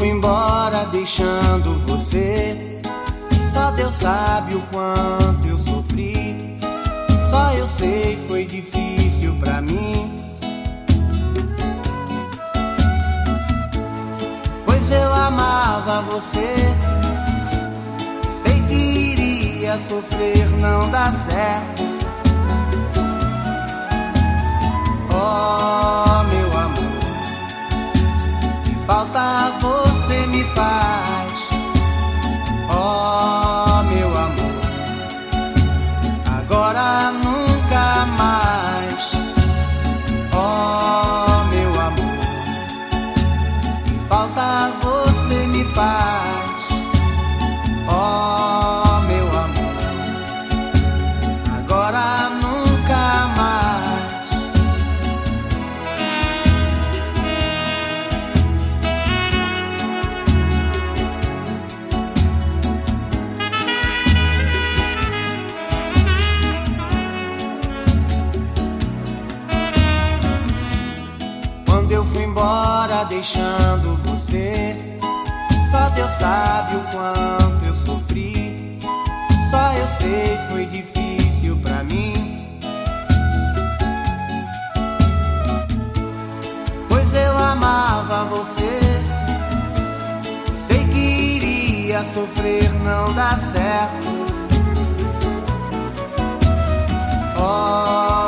fui embora deixando você, só Deus sabe o quanto eu sofri. Só eu sei, foi difícil pra mim, pois eu amava você. Sei que iria sofrer, não dá certo. Oh, meu amor, que falta você me faz. Oh, meu amor, agora nunca mais. Oh, meu amor, que falta você me faz. Oh, meu amor, agora nunca mais. Quando eu fui embora deixando você, só Deus sabe o quanto eu sofri. Só eu sei, foi difícil pra mim, pois eu amava você. Sei que iria sofrer, não dá certo. Oh,